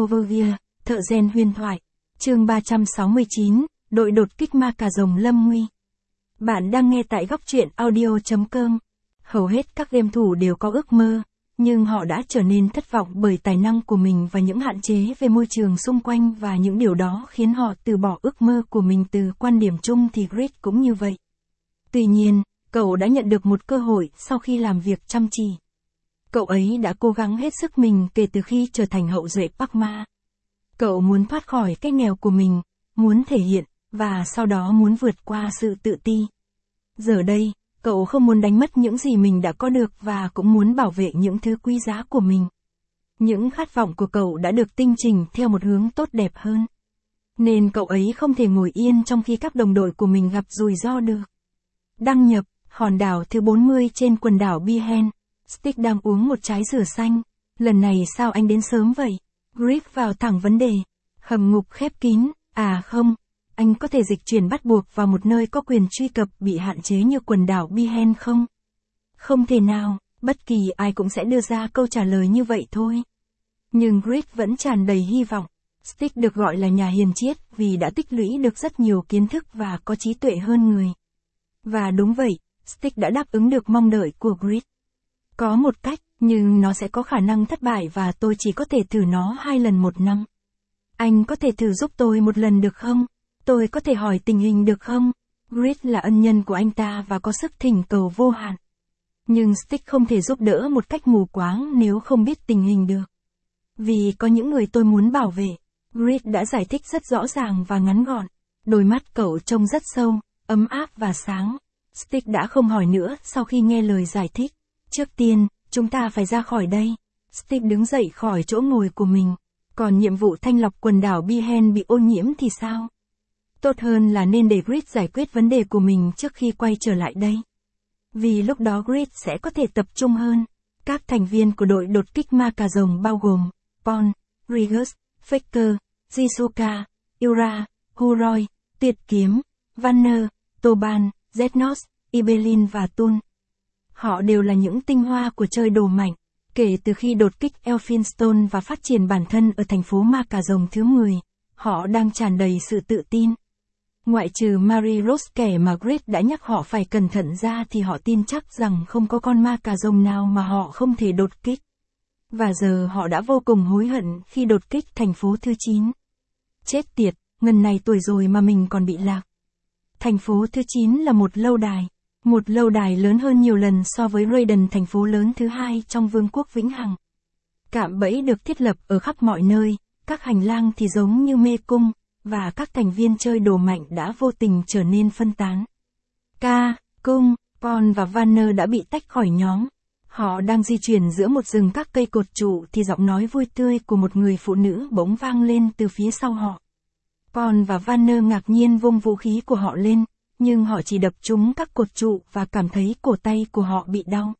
Overview, thợ rèn huyền thoại. Chương 369, đội đột kích ma cà rồng lâm nguy. Bạn đang nghe tại góc truyện audio.com. Hầu hết các game thủ đều có ước mơ, nhưng họ đã trở nên thất vọng bởi tài năng của mình và những hạn chế về môi trường xung quanh, và những điều đó khiến họ từ bỏ ước mơ của mình. Từ quan điểm chung thì Grit cũng như vậy. Tuy nhiên, cậu đã nhận được một cơ hội sau khi làm việc chăm chỉ. Cậu ấy đã cố gắng hết sức mình kể từ khi trở thành hậu duệ Parkma. Cậu muốn thoát khỏi cái nghèo của mình, muốn thể hiện, và sau đó muốn vượt qua sự tự ti. Giờ đây, cậu không muốn đánh mất những gì mình đã có được và cũng muốn bảo vệ những thứ quý giá của mình. Những khát vọng của cậu đã được tinh chỉnh theo một hướng tốt đẹp hơn. Nên cậu ấy không thể ngồi yên trong khi các đồng đội của mình gặp rủi ro được. Đăng nhập, hòn đảo thứ 40 trên quần đảo Bihen. Stick đang uống một trái dừa xanh. Lần này sao anh đến sớm vậy? Grit vào thẳng vấn đề. Hầm ngục khép kín. À không, anh có thể dịch chuyển bắt buộc vào một nơi có quyền truy cập bị hạn chế như quần đảo Bihen không? Không thể nào, bất kỳ ai cũng sẽ đưa ra câu trả lời như vậy thôi. Nhưng Grit vẫn tràn đầy hy vọng. Stick được gọi là nhà hiền triết vì đã tích lũy được rất nhiều kiến thức và có trí tuệ hơn người. Và đúng vậy, Stick đã đáp ứng được mong đợi của Grit. Có một cách, nhưng nó sẽ có khả năng thất bại và tôi chỉ có thể thử nó 2 lần một năm. Anh có thể thử giúp tôi một lần được không? Tôi có thể hỏi tình hình được không? Grit là ân nhân của anh ta và có sức thỉnh cầu vô hạn. Nhưng Stick không thể giúp đỡ một cách mù quáng nếu không biết tình hình được. Vì có những người tôi muốn bảo vệ. Grit đã giải thích rất rõ ràng và ngắn gọn. Đôi mắt cậu trông rất sâu, ấm áp và sáng. Stick đã không hỏi nữa sau khi nghe lời giải thích. Trước tiên, chúng ta phải ra khỏi đây. Stick đứng dậy khỏi chỗ ngồi của mình. Còn nhiệm vụ thanh lọc quần đảo Bihen bị ô nhiễm thì sao? Tốt hơn là nên để Grit giải quyết vấn đề của mình trước khi quay trở lại đây. Vì lúc đó Grit sẽ có thể tập trung hơn. Các thành viên của đội đột kích ma cà rồng bao gồm Pon, Rigus, Faker, Jisuka, Yura, Huroi, Tuyệt Kiếm, Vanner, Toban, Zetnos, Ibelin và Tun. Họ đều là những tinh hoa của chơi đồ mạnh, kể từ khi đột kích Elphinstone và phát triển bản thân ở thành phố ma cà rồng thứ 10, họ đang tràn đầy sự tự tin. Ngoại trừ Mary Rose kẻ mà Grit đã nhắc họ phải cẩn thận ra thì họ tin chắc rằng không có con ma cà rồng nào mà họ không thể đột kích. Và giờ họ đã vô cùng hối hận khi đột kích thành phố thứ 9. Chết tiệt, ngần này tuổi rồi mà mình còn bị lạc. Thành phố thứ 9 là một lâu đài. Một lâu đài lớn hơn nhiều lần so với Raiden, thành phố lớn thứ 2 trong Vương quốc Vĩnh Hằng. Cạm bẫy được thiết lập ở khắp mọi nơi, các hành lang thì giống như mê cung, và các thành viên chơi đồ mạnh đã vô tình trở nên phân tán. Cung, Pon và Vanner đã bị tách khỏi nhóm. Họ đang di chuyển giữa một rừng các cây cột trụ thì giọng nói vui tươi của một người phụ nữ bỗng vang lên từ phía sau họ. Pon và Vanner ngạc nhiên vung vũ khí của họ lên, nhưng họ chỉ đập trúng các cột trụ và cảm thấy cổ tay của họ bị đau.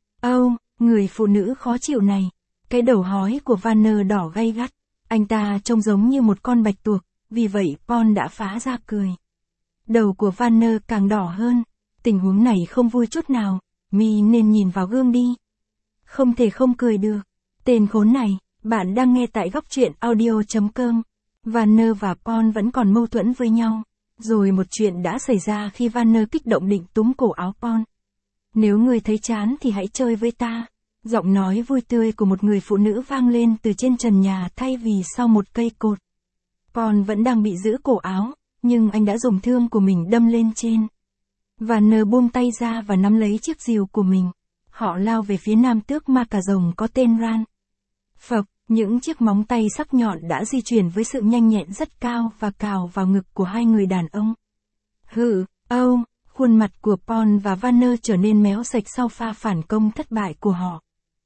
Người phụ nữ khó chịu này. Cái đầu hói của Vanner đỏ gay gắt. Anh ta trông giống như một con bạch tuộc, vì vậy Pon đã phá ra cười. Đầu của Vanner càng đỏ hơn. Tình huống này không vui chút nào, mi nên nhìn vào gương đi. Không thể không cười được. Tên khốn này, bạn đang nghe tại góc truyện audio.com. Vanner và Pon vẫn còn mâu thuẫn với nhau. Rồi một chuyện đã xảy ra khi Vanner kích động định túm cổ áo Pon. Nếu ngươi thấy chán thì hãy chơi với ta. Giọng nói vui tươi của một người phụ nữ vang lên từ trên trần nhà thay vì sau một cây cột. Pon vẫn đang bị giữ cổ áo, nhưng anh đã dùng thương của mình đâm lên trên. Vanner buông tay ra và nắm lấy chiếc rìu của mình. Họ lao về phía nam tước ma cà rồng có tên Ran. Phập, những chiếc móng tay sắc nhọn đã di chuyển với sự nhanh nhẹn rất cao và cào vào ngực của hai người đàn ông. Khuôn mặt của Pon và Vanner trở nên méo sạch sau pha phản công thất bại của họ.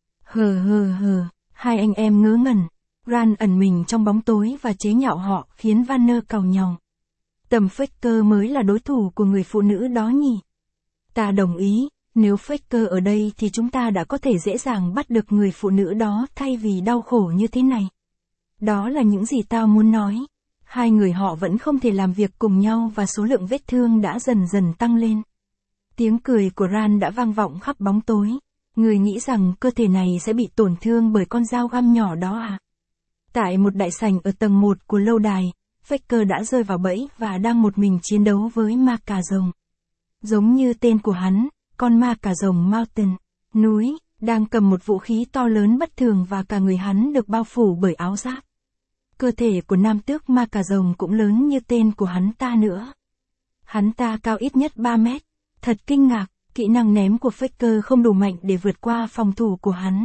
Hai anh em ngớ ngẩn. Ran ẩn mình trong bóng tối và chế nhạo họ khiến Vanner càu nhàu. Tầm Faker mới là đối thủ của người phụ nữ đó nhỉ? Ta đồng ý, nếu Faker ở đây thì chúng ta đã có thể dễ dàng bắt được người phụ nữ đó thay vì đau khổ như thế này. Đó là những gì tao muốn nói. Hai người họ vẫn không thể làm việc cùng nhau và số lượng vết thương đã dần dần tăng lên. Tiếng cười của Ran đã vang vọng khắp bóng tối. Người nghĩ rằng cơ thể này sẽ bị tổn thương bởi con dao găm nhỏ đó à? Tại một đại sảnh ở tầng 1 của lâu đài, Faker đã rơi vào bẫy và đang một mình chiến đấu với ma cà rồng. Giống như tên của hắn, con ma cà rồng Mountain, núi, đang cầm một vũ khí to lớn bất thường và cả người hắn được bao phủ bởi áo giáp. Cơ thể của nam tước ma cà rồng cũng lớn như tên của hắn ta nữa. Hắn ta cao ít nhất 3 mét. Thật kinh ngạc, kỹ năng ném của Faker không đủ mạnh để vượt qua phòng thủ của hắn.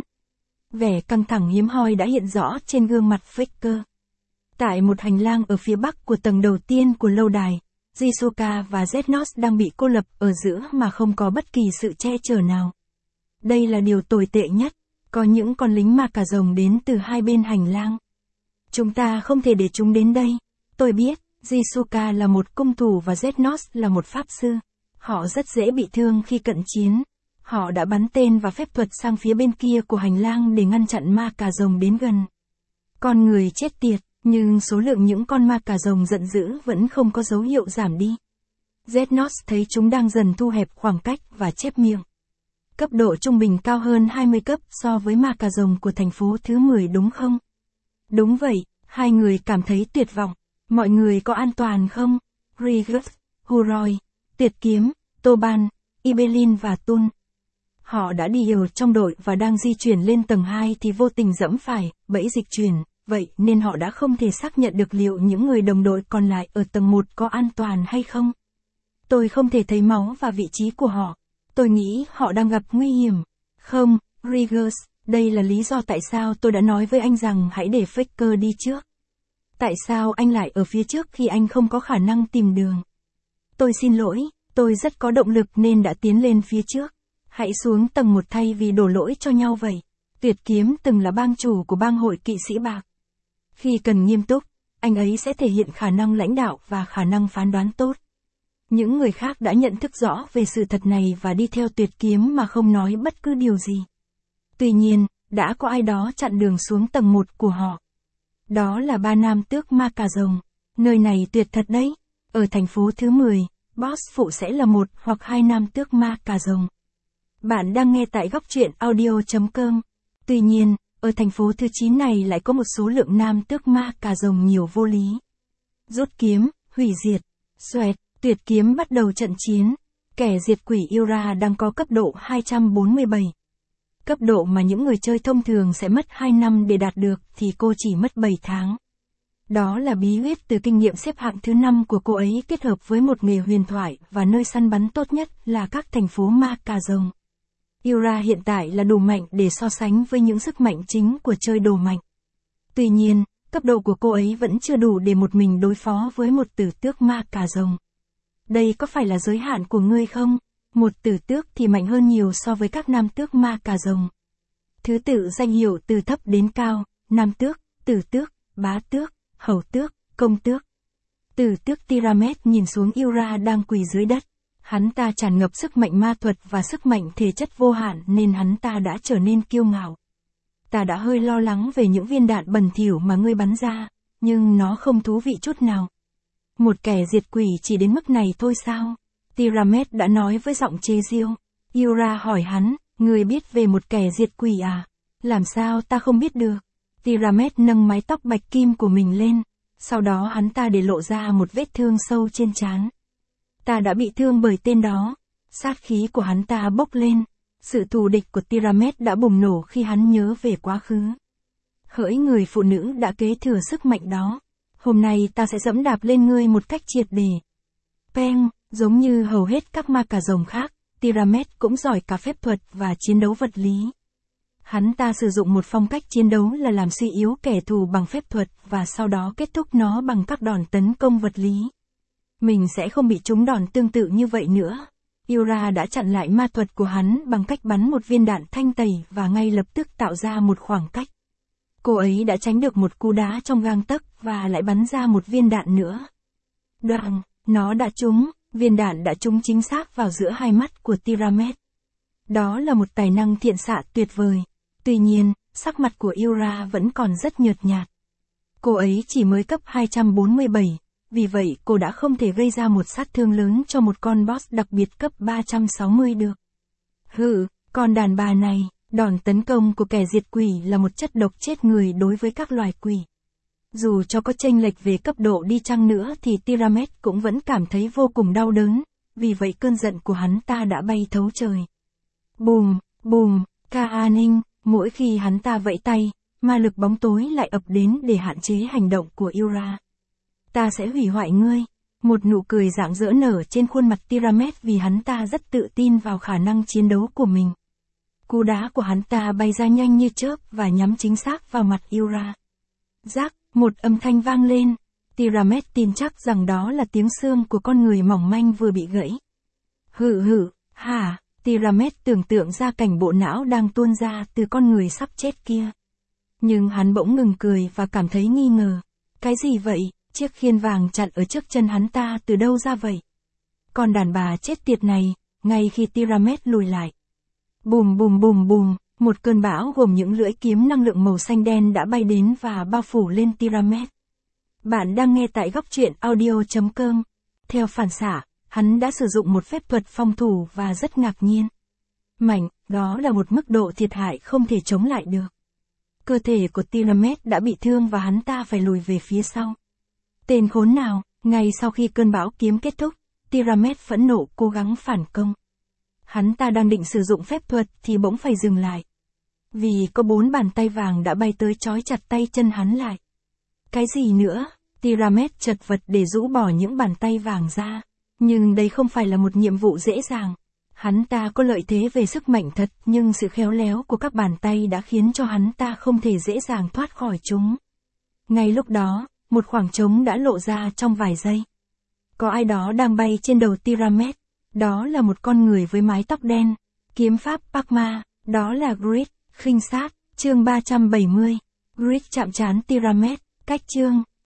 Vẻ căng thẳng hiếm hoi đã hiện rõ trên gương mặt Faker. Tại một hành lang ở phía bắc của tầng đầu tiên của lâu đài, Jisuka và Zednos đang bị cô lập ở giữa mà không có bất kỳ sự che chở nào. Đây là điều tồi tệ nhất, có những con lính ma cà rồng đến từ hai bên hành lang. Chúng ta không thể để chúng đến đây. Tôi biết, Jisuka là một cung thủ và Zednos là một pháp sư. Họ rất dễ bị thương khi cận chiến. Họ đã bắn tên và phép thuật sang phía bên kia của hành lang để ngăn chặn ma cà rồng đến gần. Con người chết tiệt, nhưng số lượng những con ma cà rồng giận dữ vẫn không có dấu hiệu giảm đi. Zednos thấy chúng đang dần thu hẹp khoảng cách và chép miệng. Cấp độ trung bình cao hơn 20 cấp so với ma cà rồng của thành phố thứ 10 đúng không? Đúng vậy, hai người cảm thấy tuyệt vọng. Mọi người có an toàn không? Rigus, Huroi, Tuyệt Kiếm, Toban, Ibelin và Tun. Họ đã đi hiểu trong đội và đang di chuyển lên tầng 2 thì vô tình dẫm phải bẫy dịch chuyển, vậy nên họ đã không thể xác nhận được liệu những người đồng đội còn lại ở tầng 1 có an toàn hay không. Tôi không thể thấy máu và vị trí của họ. Tôi nghĩ họ đang gặp nguy hiểm. Không, Rigus, đây là lý do tại sao tôi đã nói với anh rằng hãy để Faker đi trước. Tại sao anh lại ở phía trước khi anh không có khả năng tìm đường? Tôi xin lỗi, tôi rất có động lực nên đã tiến lên phía trước. Hãy xuống tầng 1 thay vì đổ lỗi cho nhau vậy. Tuyệt Kiếm từng là bang chủ của bang hội kỵ sĩ bạc. Khi cần nghiêm túc, anh ấy sẽ thể hiện khả năng lãnh đạo và khả năng phán đoán tốt. Những người khác đã nhận thức rõ về sự thật này và đi theo Tuyệt Kiếm mà không nói bất cứ điều gì. Tuy nhiên, đã có ai đó chặn đường xuống tầng 1 của họ. Đó là ba nam tước ma cà rồng. Nơi này tuyệt thật đấy. Ở thành phố thứ 10, boss phụ sẽ là một hoặc hai nam tước ma cà rồng. Bạn đang nghe tại góc truyện audio.com. Tuy nhiên, ở thành phố thứ 9 này lại có một số lượng nam tước ma cà rồng nhiều vô lý. Rút kiếm, hủy diệt, xoẹt, Tuyệt Kiếm bắt đầu trận chiến. Kẻ diệt quỷ Yura đang có cấp độ 247. Cấp độ mà những người chơi thông thường sẽ mất 2 năm để đạt được thì cô chỉ mất 7 tháng. Đó là bí quyết từ kinh nghiệm xếp hạng thứ 5 của cô ấy kết hợp với một nghề huyền thoại và nơi săn bắn tốt nhất là các thành phố ma cà rồng. Yura hiện tại là đủ mạnh để so sánh với những sức mạnh chính của chơi đồ mạnh. Tuy nhiên, cấp độ của cô ấy vẫn chưa đủ để một mình đối phó với một tử tước ma cà rồng. Đây có phải là giới hạn của ngươi không? Một tử tước thì mạnh hơn nhiều so với các nam tước ma cà rồng. Thứ tự danh hiệu từ thấp đến cao, nam tước, tử tước, bá tước, hầu tước, công tước. Tử tước Tiramet nhìn xuống Yura đang quỳ dưới đất. Hắn ta tràn ngập sức mạnh ma thuật và sức mạnh thể chất vô hạn nên hắn ta đã trở nên kiêu ngạo. Ta đã hơi lo lắng về những viên đạn bẩn thỉu mà ngươi bắn ra, nhưng nó không thú vị chút nào. Một kẻ diệt quỷ chỉ đến mức này thôi sao? Tiramet đã nói với giọng chế giễu. Yura hỏi hắn, ngươi biết về một kẻ diệt quỷ à? Làm sao ta không biết được? Tiramet nâng mái tóc bạch kim của mình lên, sau đó hắn ta để lộ ra một vết thương sâu trên trán. Ta đã bị thương bởi tên đó. Sát khí của hắn ta bốc lên. Sự thù địch của Tiramet đã bùng nổ khi hắn nhớ về quá khứ. Hỡi người phụ nữ đã kế thừa sức mạnh đó. Hôm nay ta sẽ dẫm đạp lên ngươi một cách triệt để. Peng, giống như hầu hết các ma cà rồng khác, Tiramet cũng giỏi cả phép thuật và chiến đấu vật lý. Hắn ta sử dụng một phong cách chiến đấu là làm suy yếu kẻ thù bằng phép thuật và sau đó kết thúc nó bằng các đòn tấn công vật lý. Mình sẽ không bị trúng đòn tương tự như vậy nữa. Yura đã chặn lại ma thuật của hắn bằng cách bắn một viên đạn thanh tẩy và ngay lập tức tạo ra một khoảng cách. Cô ấy đã tránh được một cú đá trong gang tấc và lại bắn ra một viên đạn nữa. Đoàng, nó đã trúng, viên đạn đã trúng chính xác vào giữa hai mắt của Tiramet. Đó là một tài năng thiện xạ tuyệt vời. Tuy nhiên, sắc mặt của Yura vẫn còn rất nhợt nhạt. Cô ấy chỉ mới cấp 247. Vì vậy cô đã không thể gây ra một sát thương lớn cho một con boss đặc biệt cấp 360 được. Hừ, con đàn bà này, đòn tấn công của kẻ diệt quỷ là một chất độc chết người đối với các loài quỷ. Dù cho có chênh lệch về cấp độ đi chăng nữa thì Tiamat cũng vẫn cảm thấy vô cùng đau đớn, vì vậy cơn giận của hắn ta đã bay thấu trời. Bùm, bùm, Ka-a-ninh, mỗi khi hắn ta vẫy tay, ma lực bóng tối lại ập đến để hạn chế hành động của Yura. Ta sẽ hủy hoại ngươi. Một nụ cười rạng rỡ nở trên khuôn mặt Tiamat vì hắn ta rất tự tin vào khả năng chiến đấu của mình. Cú đá của hắn ta bay ra nhanh như chớp và nhắm chính xác vào mặt Yura. Rắc, một âm thanh vang lên. Tiamat tin chắc rằng đó là tiếng xương của con người mỏng manh vừa bị gãy. Hử hử, hả? Tiamat tưởng tượng ra cảnh bộ não đang tuôn ra từ con người sắp chết kia. Nhưng hắn bỗng ngừng cười và cảm thấy nghi ngờ. Cái gì vậy? Chiếc khiên vàng chặn ở trước chân hắn ta từ đâu ra vậy? Còn đàn bà chết tiệt này, ngay khi Tiamat lùi lại. Bùm bùm bùm bùm, một cơn bão gồm những lưỡi kiếm năng lượng màu xanh đen đã bay đến và bao phủ lên Tiamat. Bạn đang nghe tại góc truyện audio.com. Theo phản xạ, hắn đã sử dụng một phép thuật phòng thủ và rất ngạc nhiên. Mạnh, đó là một mức độ thiệt hại không thể chống lại được. Cơ thể của Tiamat đã bị thương và hắn ta phải lùi về phía sau. Tên khốn nào, ngay sau khi cơn bão kiếm kết thúc, Tiamat phẫn nộ cố gắng phản công. Hắn ta đang định sử dụng phép thuật thì bỗng phải dừng lại. Vì có 4 bàn tay vàng đã bay tới trói chặt tay chân hắn lại. Cái gì nữa? Tiamat chật vật để rũ bỏ những bàn tay vàng ra. Nhưng đây không phải là một nhiệm vụ dễ dàng. Hắn ta có lợi thế về sức mạnh thật, nhưng sự khéo léo của các bàn tay đã khiến cho hắn ta không thể dễ dàng thoát khỏi chúng. Ngay lúc đó, một khoảng trống đã lộ ra trong vài giây. Có ai đó đang bay trên đầu Tiamat. Đó là một con người với mái tóc đen. Kiếm pháp Pakma, đó là Grid, khinh sát, chương 370. Grid chạm trán Tiamat, cách chương.